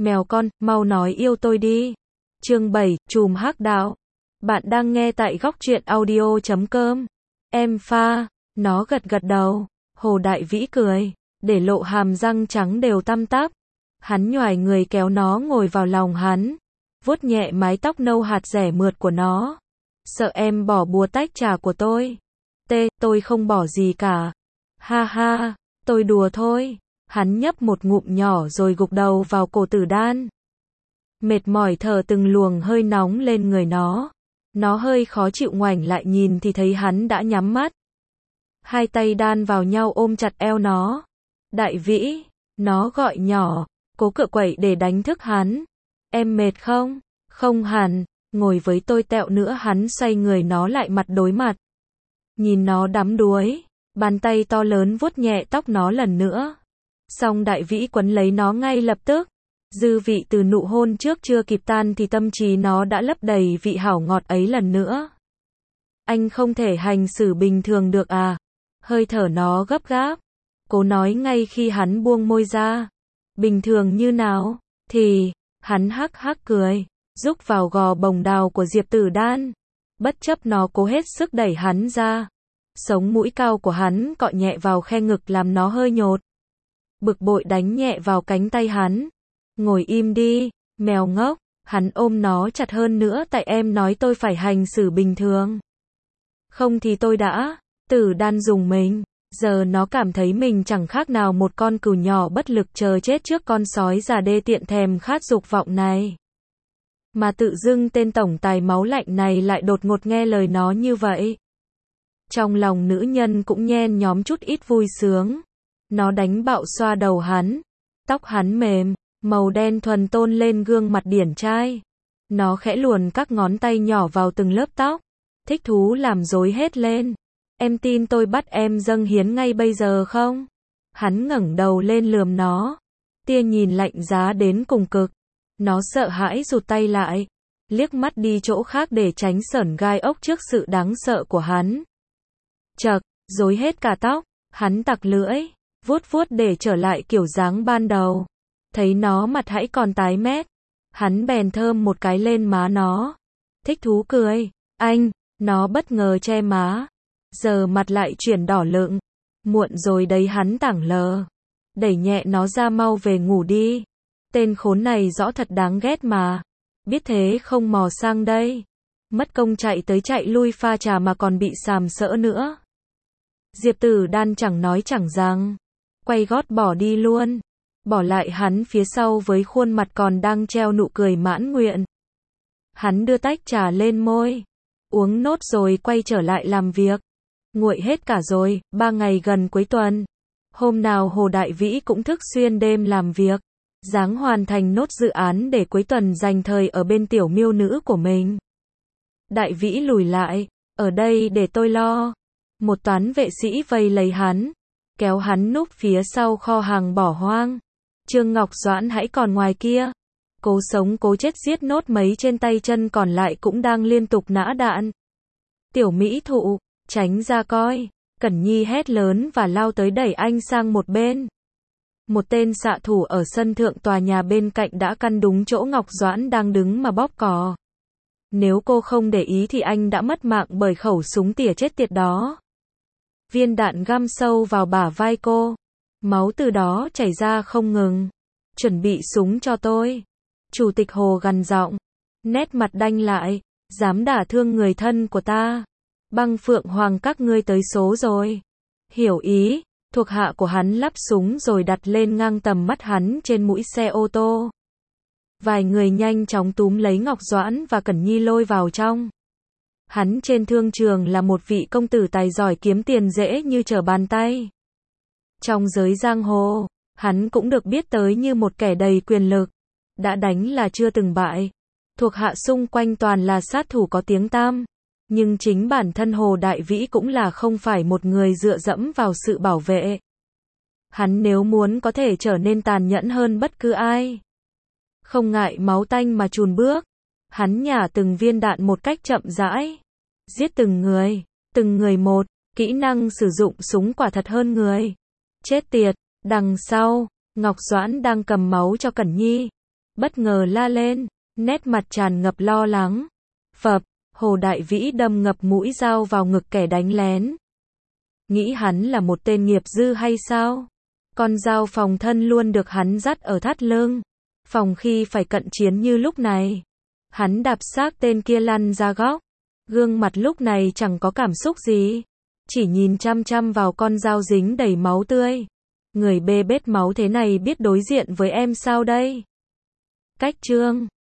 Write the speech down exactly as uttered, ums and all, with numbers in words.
Mèo con, mau nói yêu tôi đi. Chương bảy, Trùm hắc đạo. Bạn đang nghe tại góc truyện audio chấm com. Em pha. Nó gật gật đầu. Hồ Đại Vĩ cười, để lộ hàm răng trắng đều tăm tắp. Hắn nhoài người kéo nó ngồi vào lòng hắn, vuốt nhẹ mái tóc nâu hạt rẻ mượt của nó. Sợ em bỏ bùa tách trà của tôi. Tê, tôi không bỏ gì cả. Ha ha, tôi đùa thôi. Hắn nhấp một ngụm nhỏ rồi gục đầu vào cổ Tử Đan. Mệt mỏi thở từng luồng hơi nóng lên người nó. Nó hơi khó chịu ngoảnh lại nhìn thì thấy hắn đã nhắm mắt. Hai tay đan vào nhau ôm chặt eo nó. Đại Vĩ, nó gọi nhỏ, cố cựa quậy để đánh thức hắn. Em mệt không? Không hẳn, ngồi với tôi tẹo nữa. Hắn xoay người nó lại mặt đối mặt. Nhìn nó đắm đuối, bàn tay to lớn vuốt nhẹ tóc nó lần nữa. Xong Đại Vĩ quấn lấy nó ngay lập tức. Dư vị từ nụ hôn trước chưa kịp tan thì tâm trí nó đã lấp đầy vị hảo ngọt ấy lần nữa. Anh không thể hành xử bình thường được à? Hơi thở nó gấp gáp. Cố nói ngay khi hắn buông môi ra. Bình thường như nào? Thì, hắn hắc hắc cười, rúc vào gò bồng đào của Diệp Tử Đan. Bất chấp nó cố hết sức đẩy hắn ra. Sống mũi cao của hắn cọ nhẹ vào khe ngực làm nó hơi nhột. Bực bội đánh nhẹ vào cánh tay hắn. Ngồi im đi, mèo ngốc. Hắn ôm nó chặt hơn nữa. Tại em nói tôi phải hành xử bình thường. Không thì tôi đã. Tử Đan dùng mình. Giờ nó cảm thấy mình chẳng khác nào một con cừu nhỏ bất lực chờ chết trước con sói già đê tiện thèm khát dục vọng này. Mà tự dưng tên tổng tài máu lạnh này lại đột ngột nghe lời nó như vậy. Trong lòng nữ nhân cũng nhen nhóm chút ít vui sướng. Nó đánh bạo xoa đầu hắn. Tóc hắn mềm, màu đen thuần tôn lên gương mặt điển trai. Nó khẽ luồn các ngón tay nhỏ vào từng lớp tóc. Thích thú làm rối hết lên. Em tin tôi bắt em dâng hiến ngay bây giờ không? Hắn ngẩng đầu lên lườm nó. Tia nhìn lạnh giá đến cùng cực. Nó sợ hãi rụt tay lại. Liếc mắt đi chỗ khác để tránh sởn gai ốc trước sự đáng sợ của hắn. Chậc, rối hết cả tóc. Hắn tặc lưỡi, vuốt vuốt để trở lại kiểu dáng ban đầu. Thấy nó mặt hãy còn tái mét. Hắn bèn thơm một cái lên má nó. Thích thú cười. Anh, nó bất ngờ che má. Giờ mặt lại chuyển đỏ lựng. Muộn rồi đấy hắn tảng lờ. Đẩy nhẹ nó ra mau về ngủ đi. Tên khốn này rõ thật đáng ghét mà. Biết thế không mò sang đây. Mất công chạy tới chạy lui pha trà mà còn bị sàm sỡ nữa. Diệp Tử Đan chẳng nói chẳng rằng. Quay gót bỏ đi luôn. Bỏ lại hắn phía sau với khuôn mặt còn đang treo nụ cười mãn nguyện. Hắn đưa tách trà lên môi. Uống nốt rồi quay trở lại làm việc. Nguội hết cả rồi, ba ngày gần cuối tuần. Hôm nào Hồ Đại Vĩ cũng thức xuyên đêm làm việc. Ráng hoàn thành nốt dự án để cuối tuần dành thời ở bên tiểu miêu nữ của mình. Đại Vĩ lùi lại, ở đây để tôi lo. Một toán vệ sĩ vây lấy hắn, kéo hắn núp phía sau kho hàng bỏ hoang. Trương Ngọc Doãn hãy còn ngoài kia. Cố sống cố chết giết nốt mấy trên tay chân còn lại cũng đang liên tục nã đạn. Tiểu mỹ thụ, tránh ra coi. Cẩn Nhi hét lớn và lao tới đẩy anh sang một bên. Một tên xạ thủ ở sân thượng tòa nhà bên cạnh đã căn đúng chỗ Ngọc Doãn đang đứng mà bóp cò. Nếu cô không để ý thì anh đã mất mạng bởi khẩu súng tỉa chết tiệt đó. Viên đạn găm sâu vào bả vai cô. Máu từ đó chảy ra không ngừng. Chuẩn bị súng cho tôi. Chủ tịch Hồ gằn giọng. Nét mặt đanh lại. Dám đả thương người thân của ta. Băng Phượng Hoàng các ngươi tới số rồi. Hiểu ý. Thuộc hạ của hắn lắp súng rồi đặt lên ngang tầm mắt hắn trên mũi xe ô tô. Vài người nhanh chóng túm lấy Ngọc Doãn và Cẩn Nhi lôi vào trong. Hắn trên thương trường là một vị công tử tài giỏi kiếm tiền dễ như trở bàn tay. Trong giới giang hồ, hắn cũng được biết tới như một kẻ đầy quyền lực. Đã đánh là chưa từng bại. Thuộc hạ xung quanh toàn là sát thủ có tiếng tăm. Nhưng chính bản thân Hồ Đại Vĩ cũng là không phải một người dựa dẫm vào sự bảo vệ. Hắn nếu muốn có thể trở nên tàn nhẫn hơn bất cứ ai. Không ngại máu tanh mà chùn bước. Hắn nhả từng viên đạn một cách chậm rãi. Giết từng người, từng người một. Kỹ năng sử dụng súng quả thật hơn người. Chết tiệt, đằng sau, Ngọc Doãn đang cầm máu cho Cẩn Nhi. bất ngờ la lên, nét mặt tràn ngập lo lắng. Phập, Hồ Đại Vĩ đâm ngập mũi dao vào ngực kẻ đánh lén. Nghĩ hắn là một tên nghiệp dư hay sao? Con dao phòng thân luôn được hắn dắt ở thắt lưng, phòng khi phải cận chiến như lúc này. Hắn đạp xác tên kia lăn ra góc, gương mặt lúc này chẳng có cảm xúc gì, chỉ nhìn chăm chăm vào con dao dính đầy máu tươi. Người bê bết máu thế này biết đối diện với em sao đây? Cách chương